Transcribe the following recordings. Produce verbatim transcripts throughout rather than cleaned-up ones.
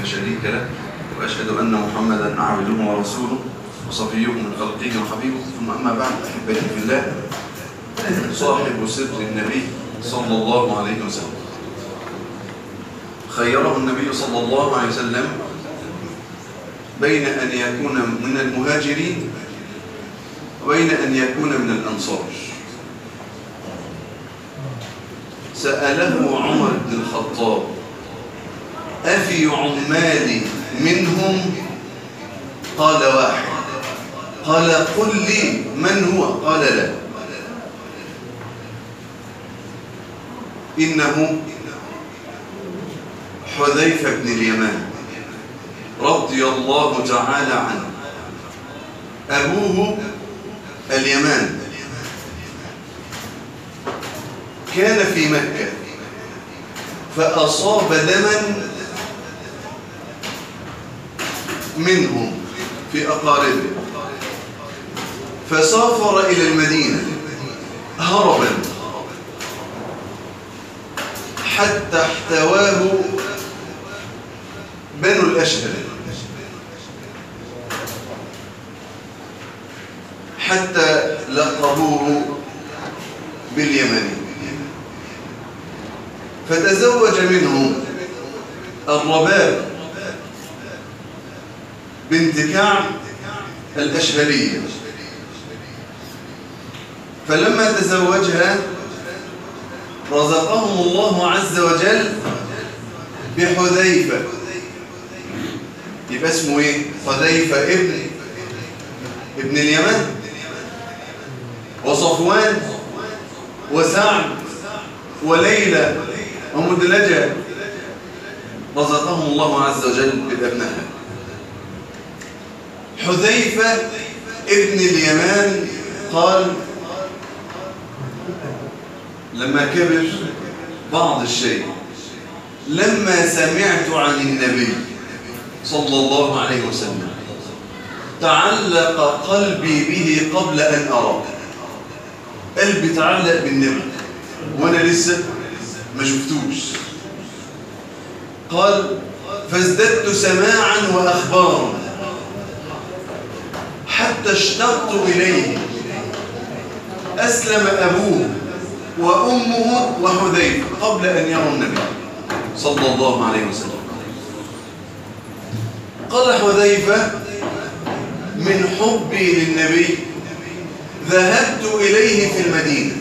لا شريك له، وأشهد أن محمدا عبده ورسوله وصفيه من خلقه وحبيبه. ثم أما بعد، أحبتي في الله، صاحب سر النبي صلى الله عليه وسلم خيره النبي صلى الله عليه وسلم بين أن يكون من المهاجرين وبين أن يكون من الأنصار. سأله عمر بن الخطاب: أفي عمالي منهم؟ قال: واحد. قال: قل لي من هو؟ قال: لا. إنه حذيفة بن اليمان رضي الله تعالى عنه، أبوه اليمان، كان في مكة فأصاب دما منهم في أقاربه، فسافر إلى المدينة هربا حتى احتواه بنو الأشهر، حتى لقبوه باليمني، فتزوج منهم الرباب بنت كعب الأشهرية. فلما تزوجها رزقهم الله عز وجل بحذيفة، يبقى اسمه ايه؟ حذيفة ابن ابن اليمن، وصفوان وسعد وليلى ومدلجة، رزقهم الله عز وجل بأبنائها. حذيفة ابن اليمان قال: لما كبر بعض الشيء، لما سمعت عن النبي صلى الله عليه وسلم تعلق قلبي به قبل أن أراه. قلبي تعلق بالنبي وأنا لسه ما شفتوش. قال: فازددت سماعا وأخبارا حتى اشتقت إليه. أسلم أبوه وأمه وحذيفة قبل أن يروا النبي صلى الله عليه وسلم. قال حذيفة: من حبي للنبي ذهبت إليه في المدينة،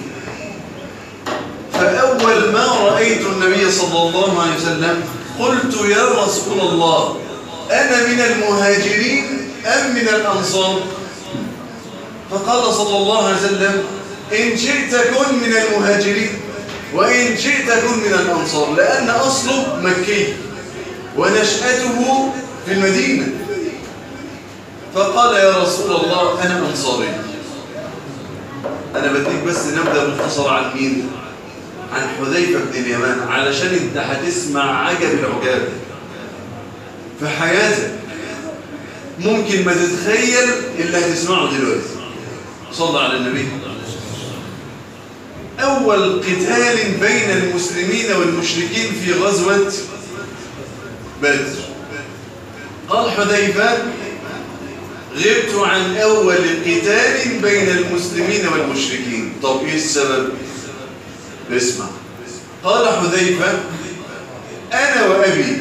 فأول ما رأيت النبي صلى الله عليه وسلم قلت: يا رسول الله، أنا من المهاجرين أم من الأنصار؟ فقال صلى الله عليه وسلم: إن شئت كن من المهاجرين وإن شئت كن من الأنصار، لأن أصله مكي ونشأته في المدينة. فقال: يا رسول الله، أنا أنصاري. أنا بديك بس نبدأ مختصر عن مين؟ عن حذيفة بن اليمان، علشان انت هتسمع عجب العجاب في حياتك، ممكن ما تتخيل اللي هتسمعه دلوقتي. صلى على النبي. أول قتال بين المسلمين والمشركين في غزوة بدر. قال حذيفة: غبت عن أول قتال بين المسلمين والمشركين. طب إيه السبب؟ اسمع. قال حذيفة: أنا وأبي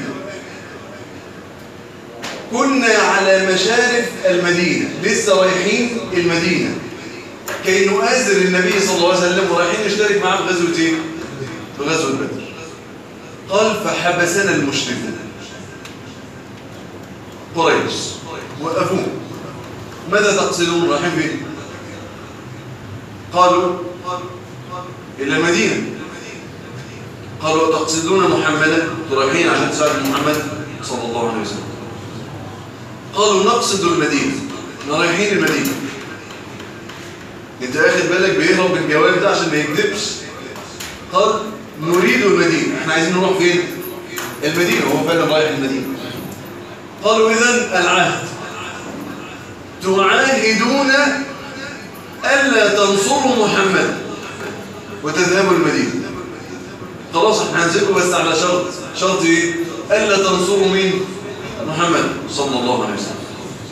كنا على مشارف المدينة، لسه رايحين المدينة كي نؤازر النبي صلى الله عليه وسلم، ورايحين نشترك معاه في غزوتين، في غزوة بدر. قال: فحبسنا المشركون، قريش وقفونا. ماذا تقصدون؟ رايحين فين؟ قالوا: إلى المدينة. قالوا: تقصدون محمدا؟ رايحين عشان تساعدوا محمد صلى الله عليه وسلم. قالوا: نقصد المدينة، رايحين المدينة. انت اخد بالك بيهرب بالجواب ده عشان ما يكذبش. قال: نريد المدينة، احنا عايزين نروح فين؟ المدينة. وهو فعلا رايح المدينة. قالوا: إذن العهد، تعاهدون ألا تنصروا محمد وتذهبوا المدينة. خلاص احنا هنزلكم، بس على شرط. شرط ايه؟ ألا تنصروا مين؟ صلى الله عليه وسلم.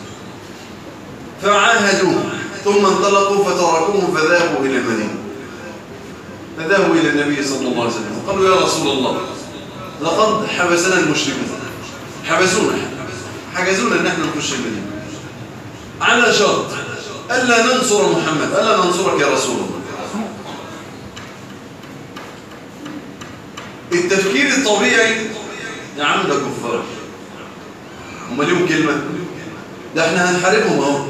فعاهدوه ثم انطلقوا فتركوهم فذهبوا إلى المدينة. فذهبوا إلى النبي صلى الله عليه وسلم قالوا يا رسول الله لقد حبسنا المشركون، حبسونا حجزونا ان احنا نخش المدينة على شرط ألا ننصر محمد، ألا ننصرك يا رسول الله. التفكير الطبيعي يا عم ده كفار، هم ليهم كلمة، ده احنا هنحاربهم اهو،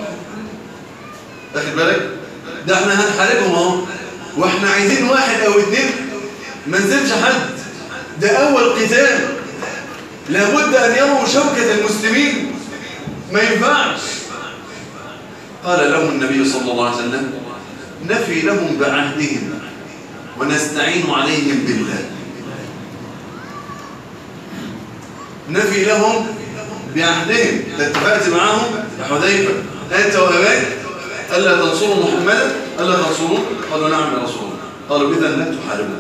واخد بالك؟ ده احنا هنحاربهم اهو، واحنا عايزين واحد او اتنين ما نزلش حد، ده اول قتال لابد ان يروا شوكة المسلمين، ما ينفعش. قال لهم النبي صلى الله عليه وسلم نفي لهم بعهدهم ونستعين عليهم بالله. نفي لهم بعهدهم، اتفقت معهم يا حذيفة أنت وأباك ألا تنصروا محمدا، ألا تنصروه؟ قالوا نعم يا رسول الله. قالوا إذن لا تحاربوه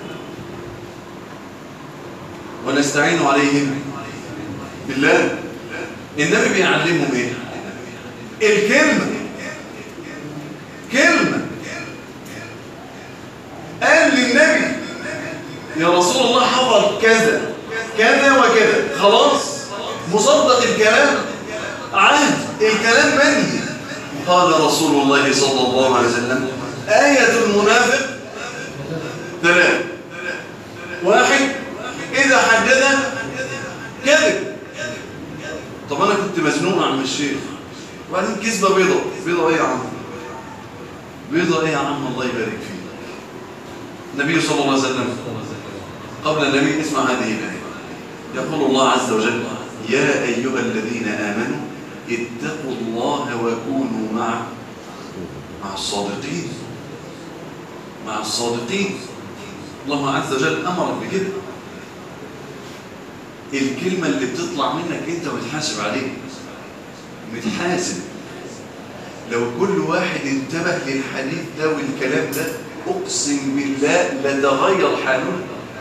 ونستعين عليهم بالله. النبي بيعلمهم ايه؟ الكلمة، كلمة. قال للنبي يا رسول الله حصل كذا كذا وكذا، خلاص مصدق الكلام، عهد الكلام منهي. قال رسول الله صلى الله عليه وسلم آية المنافق ثلاث: واحد إذا حدث كذب. طب أنا كنت مزنوق عم الشيخ وبعدين كذبة بيضة. بيضة إيه يا عم؟ بيضة إيه يا عم؟ الله يبارك فيك. النبي صلى الله عليه وسلم قبل النبي اسمع هذه الآية، يقول الله عز وجل يا أيها الذين آمنوا اتقوا الله وكونوا مع مع الصادقين، مع الصادقين. الله عز وجل أمرك بكده. الكلمة اللي بتطلع منك انت متحاسب عليها، متحاسب. لو كل واحد انتبه للحديث ده والكلام ده اقسم بالله لتغير حاله.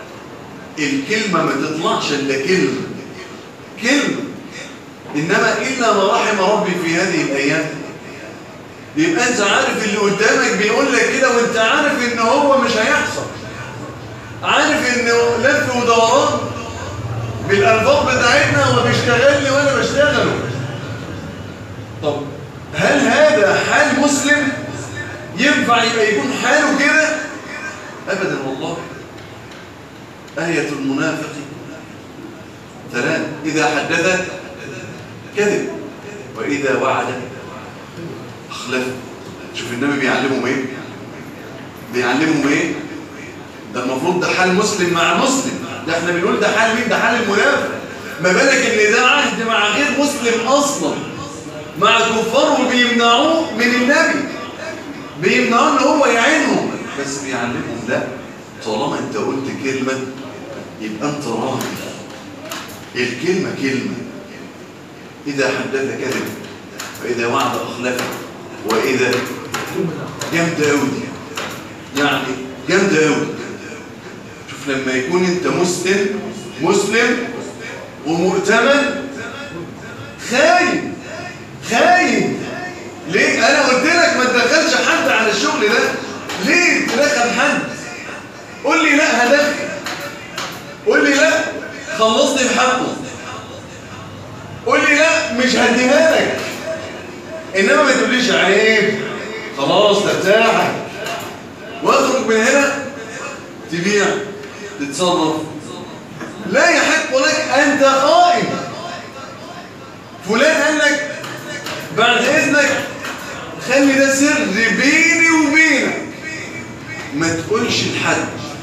الكلمة ما تطلعش الا كلمة، كلمة. انما الا ما رحم ربي في هذه الايام. يبقى انت عارف اللي قدامك بيقول لك كده وانت عارف ان هو مش هيحصل، عارف انه لف ودوران بالألفاظ بتاعتنا وما بيشتغلني وأنا بشتغله. طب هل هذا حال مسلم؟ ينفع يبقى يكون حاله كده؟ أبدا والله. آية المنافق ثلاث: إذا حدث كذب وإذا وعد أخلف. شوف النبي بيعلمهم إيه؟ بيعلمهم إيه؟ ده المفروض ده حال مسلم مع مسلم، ده احنا بنقول ده حال مين؟ ده حال المنافق. ما بالك ان ده عهد مع غير مسلم اصلا، مع كفار وبيمنعوه من النبي، بيمنعوه ان هو يعينهم، بس بيعلمهم لا، طالما انت قلت كلمه يبقى انت راضي. الكلمه كلمه. اذا حدث كذب واذا وعد اخلف واذا جامده قوي، يعني جامده قوي. لما يكون انت مسلم مسلم ومؤتمن خاين خاين. ليه؟ انا قلت لك ما تدخلش حد على الشغل ده. ليه تدخل حد؟ قول لي لا هدخل، قول لي لا خلصني بحقه، قول لي لا مش هديها لك. انما ما تقوليش عيب خلاص ده بتاعك واخرج من هنا تبيع تتصرف. لا يحق لك، أنت خائن. فلان قال لك بعد إذنك خلي ده سر بيني وبينك، ما تقولش لحد.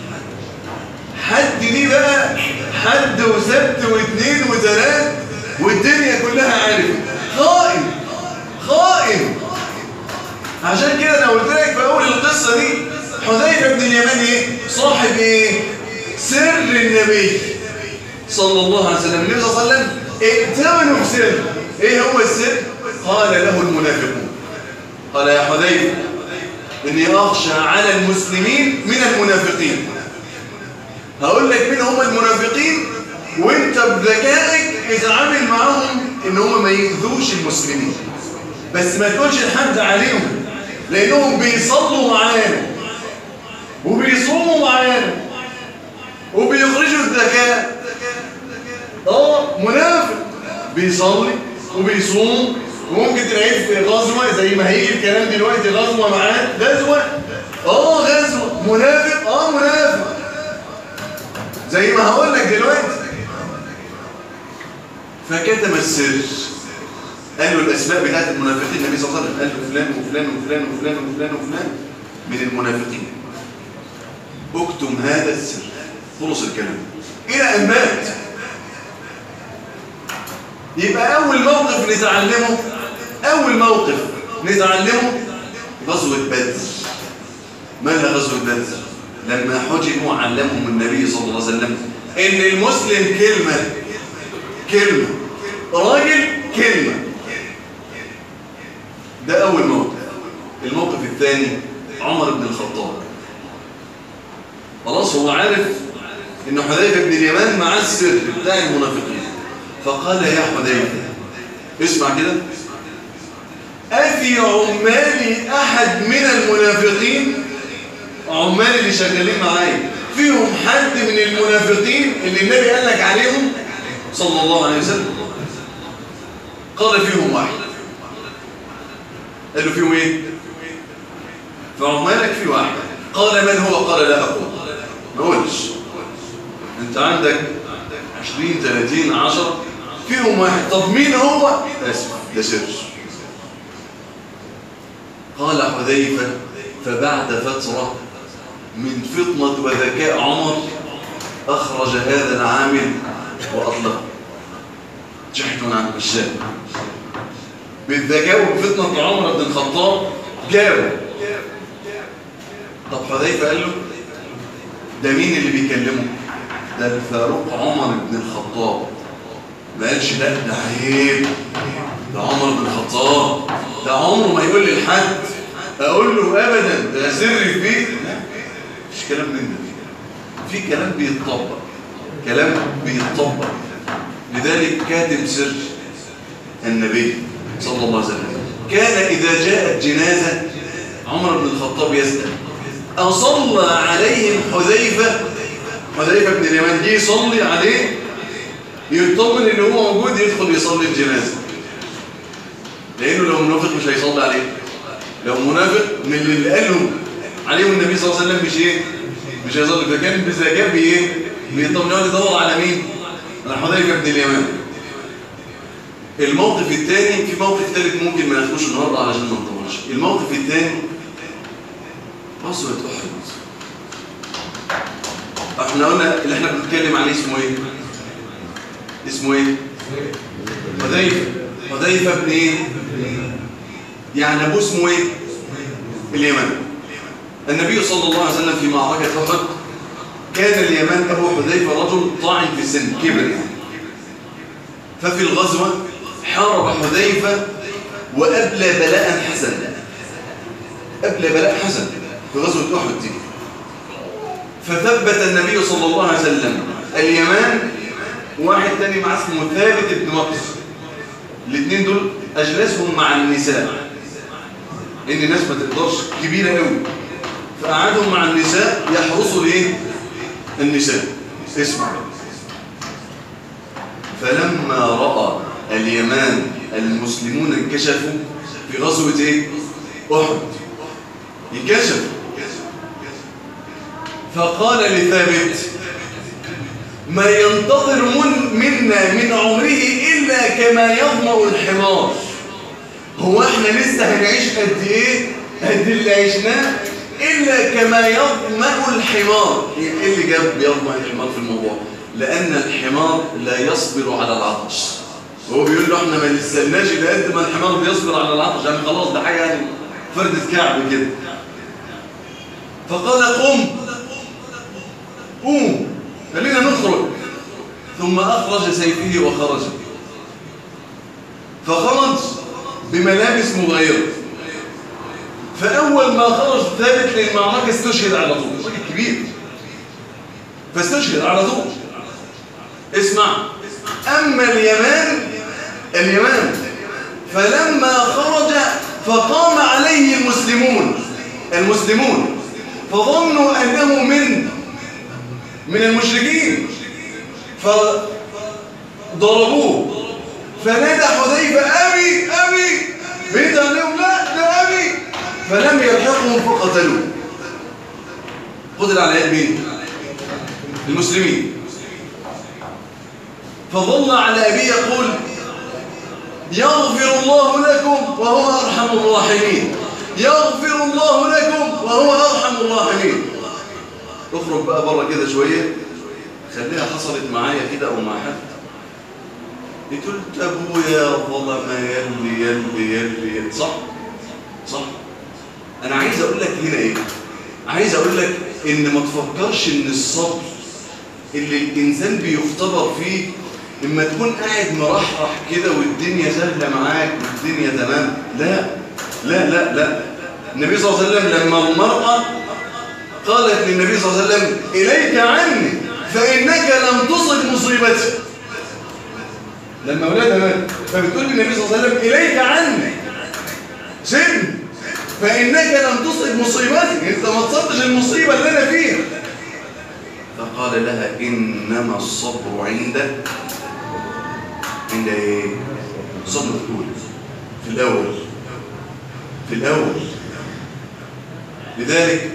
حد دي بقى حد وسبت واثنين وثلاث والدنيا كلها عارفة. خائن خائن. عشان كده أنا قلت لك في أول القصة دي حذيفة بن اليمان إيه؟ صاحب إيه؟ سر النبي صلى الله عليه وسلم. النبي صلى الله عليه وسلم ائتمنوا بسر. ايه هو السر؟ قال له المنافقون. قال يا حذيفة اني اخشى على المسلمين من المنافقين. هقول لك مين هم المنافقين وانت بذكائك اتعامل معاهم ان هم ما يؤذوش المسلمين، بس ما تقولش لحد عليهم، لانهم بيصلوا معانا وبيصوموا معانا وبيخرجوا الزكاة. اه منافق بيصلي وبيصوم، وممكن تلاقيه في غزوة زي ما هيجي الكلام دلوقتي، غزوة معاه، غزوة اه غزوة منافق اه منافق زي ما هقول لك دلوقتي. فكتم السر، قالوا الاسماء بتاعت المنافقين، النبي صلى الله عليه وسلم قال له فلان وفلان وفلان وفلان وفلان وفلان من المنافقين، اكتم هذا السر. خلص الكلام الى ان مات. يبقى اول موقف نتعلمه، اول موقف نتعلمه غزوة بدر. مالها غزوة بدر؟ لما حجبوا علمهم النبي صلى الله عليه وسلم ان المسلم كلمة كلمة، راجل كلمة. ده اول موقف. الموقف الثاني عمر بن الخطاب، خلاص هو عارف ان حذيفة بن اليمان مع السر بتاع المنافقين، فقال يا حذيفة اسمع كده، أفي عمالي أحد من المنافقين؟ عمالي اللي شغالين معايا فيهم حد من المنافقين اللي النبي قال لك عليهم صلى الله عليه وسلم؟ قال فيهم واحد. قال له فيهم ايه؟ فعمالك في واحد. قال من هو؟ قال لا أقول، ما قولش، انت عندك عشرين ثلاثين عشرة فيهم واحد. طب مين هو؟ اسف ده سر. قال حذيفة فبعد فترة من فطنة وذكاء عمر أخرج هذا العامل وأطلق جحد عن الشام. بالذكاء وبفطنة عمر بن الخطاب جابه. طب حذيفة قال له ده مين اللي بيكلمه؟ ده الفاروق عمر بن الخطاب. ما قالش لا ده عيب، ده عمر بن الخطاب، ده عمره ما يقول لي لحد اقول له ابدا ده سر في بيت. لا مش كلام من ده، في كلام بيتطبق، كلام بيتطبق. لذلك كاتب سر النبي صلى الله عليه وسلم كان اذا جاءت جنازه عمر بن الخطاب يسال اصلى عليهم حذيفه؟ حذيفه بن اليمان جه يصلي عليه، يطمن ان هو موجود، يدخل يصلي الجنازه. لانه لو منافق مش هيصلي عليه، لو منافق من اللي قالوا عليهم النبي صلى الله عليه وسلم مش ايه مش هيصلي. فكان بذكاء بايه بيطمن، يقعد يدور على مين؟ على حذيفه بن اليمان. الموقف الثاني، في موقف ثالث ممكن ما ناخدوش النهارده علشان ما نطولش. الموقف الثاني غزوه احد. احنا قلنا اللي احنا بنتكلم عليه اسمه ايه؟ اسمه ايه؟ حذيفة. حذيفة بن ايه؟ يعني ابوه اسمه ايه؟ اليمان. النبي صلى الله عليه وسلم في معركة أحد كان اليمان ابو حذيفة رجل طاعن في السن، كبر يعني. ففي الغزوة حارب حذيفة وأبلى بلاء حسنا. أبلى بلاء حسن في غزوة أحد دي. فثبت النبي صلى الله عليه وسلم اليمان، واحد تاني مع اسمه ثابت بن وقص. الاثنين دول اجلسهم مع النساء، لان الناس ما تقدرش كبيره قوي، فقعدهم مع النساء يحرسوا الايه؟ النساء. اسمع، فلما راى اليمان المسلمون انكشفوا في غزوه ايه؟ احد. انكشفوا، فقال لثابت ما ينتظر من منا من عمره إلا كما يظمأ الحمار. هو احنا لسه هنعيش قد ايه؟ قد اللي عشناه، إلا كما يظمأ الحمار. ايه اللي جاب يظمأ الحمار في الموضوع؟ لأن الحمار لا يصبر على العطش. هو بيقول له احنا ما نستناش إلا قد ما الحمار بيصبر على العطش، يعني خلاص ده حاجة يعني فردة كعب كده. فقال قم قوم خلينا نخرج. ثم أخرج سيفه وخرج، فخرج بملابس مغيرة. فأول ما خرج ثابت للمعركة استشهد على طول، راجل كبير فاستشهد على طول. اسمع، أما اليمان اليمن. فلما خرج فقام عليه المسلمون المسلمون فظنوا أنه من من المشركين فضربوه. فنادى حذيفة أبي أبي بيت لهم لا ده أبي، فلم يلحقهم فقتلوه. قتل على يد مين؟ المسلمين. فظل على أبيه يقول يغفر الله لكم وهو أرحم الراحمين، يغفر الله لكم وهو أرحم الراحمين. اخرج بقى بره كده شوية، خليها حصلت معايا كده أو مع حد، قلت أبويا ظلم يلي يلي يلي يلي. صح؟ صح؟ أنا عايز أقول لك هنا إيه؟ عايز أقول لك إن ما تفكرش إن الصبر اللي الإنسان بيختبر فيه لما تكون قاعد مرحرح كده والدنيا سهلة معاك والدنيا تمام. لا لا لا لا. النبي صلى الله عليه وسلم لما المرأة قالت للنبي صلى الله عليه وسلم إليك عني فإنك لم تصب مصيبتي، لما أولادها مات فبتقول للنبي صلى الله عليه وسلم إليك عني سن فإنك لم تصب مصيبتي، أنت ما تصبتش المصيبة اللي أنا فيها. فقال لها إنما الصبر عند عند إيه؟ صبر الأول في الأول في الأول. لذلك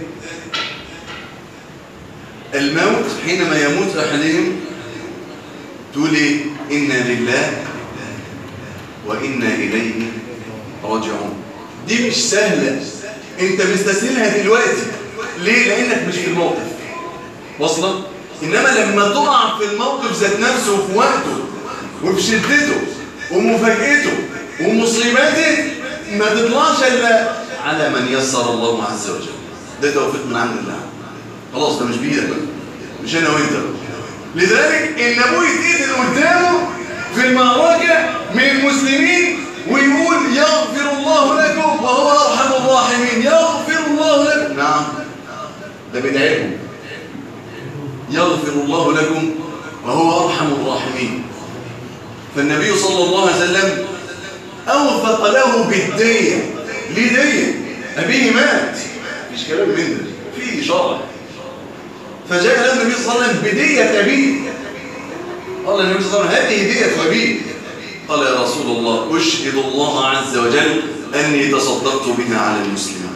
الموت حينما يموت أحدهم تقول إيه؟ إنا لله وإنا إليه راجعون. دي مش سهلة، أنت مستسهلها دلوقتي. ليه؟ لأنك مش في الموقف وصلا. إنما لما تقع في الموقف ذات نفسه وفي وقته وفي شدته ومفاجئته ومصيبته ما تطلعش إلا على من يسر الله عز وجل. ده توفيق من عند الله. خلاص ده مش بإيدك بقى، مش أنا وأنت بقى. لذلك إن أبوه يتقتل قدامه في المعركة من المسلمين ويقول يغفر الله لكم وهو أرحم الراحمين، يغفر الله لكم. نعم ده بدعيهم، يغفر الله لكم وهو أرحم الراحمين. فالنبي صلى الله عليه وسلم أوثق له بالدية. ليه دية؟ أبيه مات، مش كلام من ده، في شرع. فجاء له النبي صلى الله عليه وسلم بدية أبيه. قال النبي صلى الله عليه وسلم هذه دية أبيه. قال يا رسول الله أشهد الله عز وجل أني تصدقت بها على المسلمين.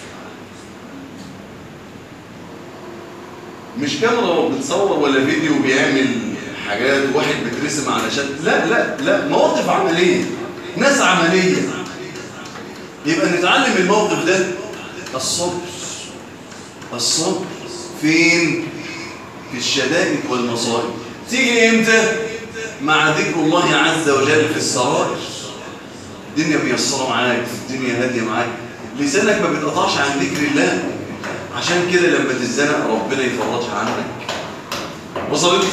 مش كاميرا بتصور ولا فيديو بيعمل حاجات واحد بترسم علشان لا لا لا، مواقف عملية، ناس عملية. يبقى نتعلم الموقف ده الصبر. الصبر فين؟ في الشدائد والمصائب. تيجي امتى؟ مع ذكر الله عز وجل في السرائر. الدنيا ميسرة معاك، الدنيا هادية معاك، لسانك ما بيتقطعش عن ذكر الله. عشان كده لما تتزنق ربنا يفرجها عنك. وصلت؟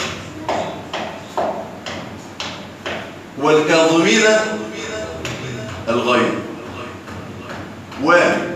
والكاظمين الغيظ و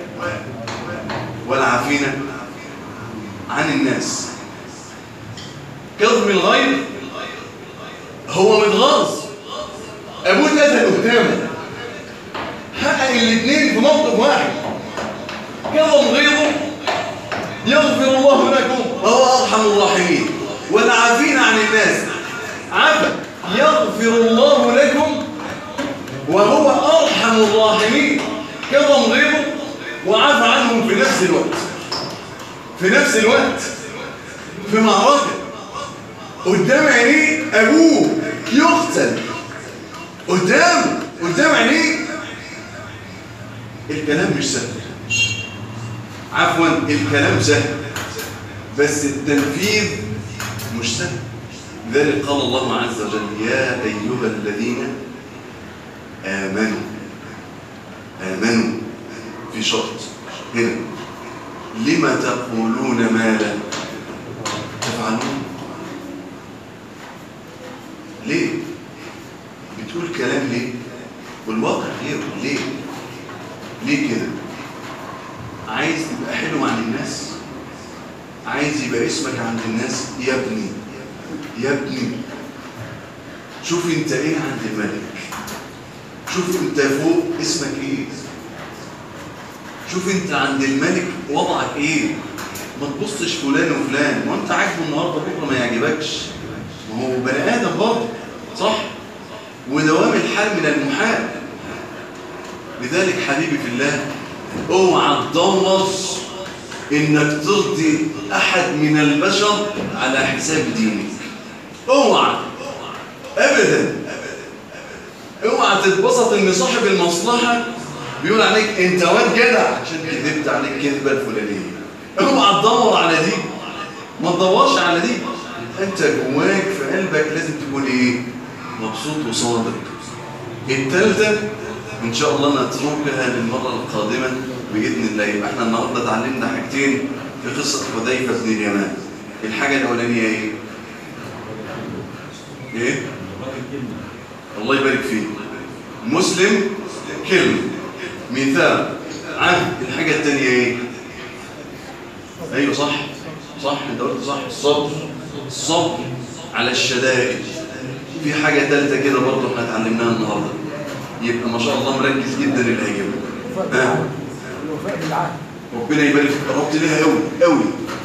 والعافين عن الناس. كظم الغيظ هو متغاظ، ابوه اتقتل قدامه، حقق الاثنين في موقف واحد. كظم غيظه يغفر الله لكم وهو ارحم الراحمين، والعافين عن الناس. عفا يغفر الله لكم وهو ارحم الراحمين. كظم غيظه وعفى عنهم في نفس الوقت في نفس الوقت في معركة قدام عينيه ابوه يقتل، قدام قدام عينيه. الكلام مش سهل، عفوا الكلام سهل بس التنفيذ مش سهل. لذلك قال الله عز وجل يا أيها الذين آمنوا. آمنوا في شرط هنا، لما تقولون ما لا تفعلون؟ ليه؟ بتقول كلام ليه؟ والواقع غير. ليه؟ ليه كده؟ عايز تبقى حلو عند الناس؟ عايز يبقى اسمك عند الناس؟ يا ابني يا ابني شوف انت ايه عند الملك، شوف انت فوق اسمك ايه، شوف انت عند الملك وضعك ايه. ما تبصش فلان وفلان، ما انت عاجبه النهارده بكره ما يعجبكش، ما هو بني ادم برضه، صح؟ ودوام الحال من المحال. لذلك حبيبي في الله، اوعى تدور انك ترضي احد من البشر على حساب دينك، اوعى ابدا. اوعى تتبسط ان صاحب المصلحه بيقول عليك انت واد جدع عشان كذبت عليك كذبه الفلانيه. اوعى تدور على دي، ما تدورش على دي. انت جواك في قلبك لازم تكون ايه؟ مبسوط وصادق. الثالثه ان شاء الله نتركها للمره القادمه باذن الله. يبقى احنا النهارده اتعلمنا حاجتين في قصه حذيفه بن اليمان. الحاجه الاولانيه ايه؟ ايه؟ الله يبارك فيك. مسلم كلمه مثال عن. الحاجه الثانيه ايه؟ ايوه صح صح انت قلت صح. الصبر، الصبر على الشدائد. في حاجه ثالثه كده برضه احنا اتعلمناها النهارده، يبقى ما شاء الله مركز جدا اللي هيجيبها. ها الوفاء بالعهد. ربنا يبارك فيك، قربت ليها قوي قوي.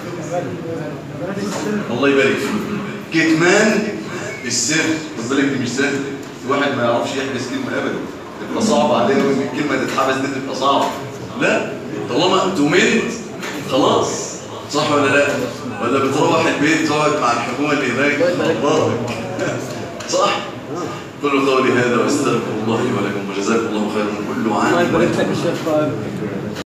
الله يبارك فيك. كتمان السر، خد بالك دي مش سهل، الواحد ما يعرفش يحبس كلمه ابدا، تبقى صعبه عليه وان الكلمه تتحبس دي تبقى صعبه. لا طالما تمنت خلاص، صح ولا لا؟ ولا بتروح البيت تقعد مع الحكومه اللي هناك الله صح. قولوا قولي هذا واستغفر الله لي ولكم وجزاكم الله خيرا. كل عام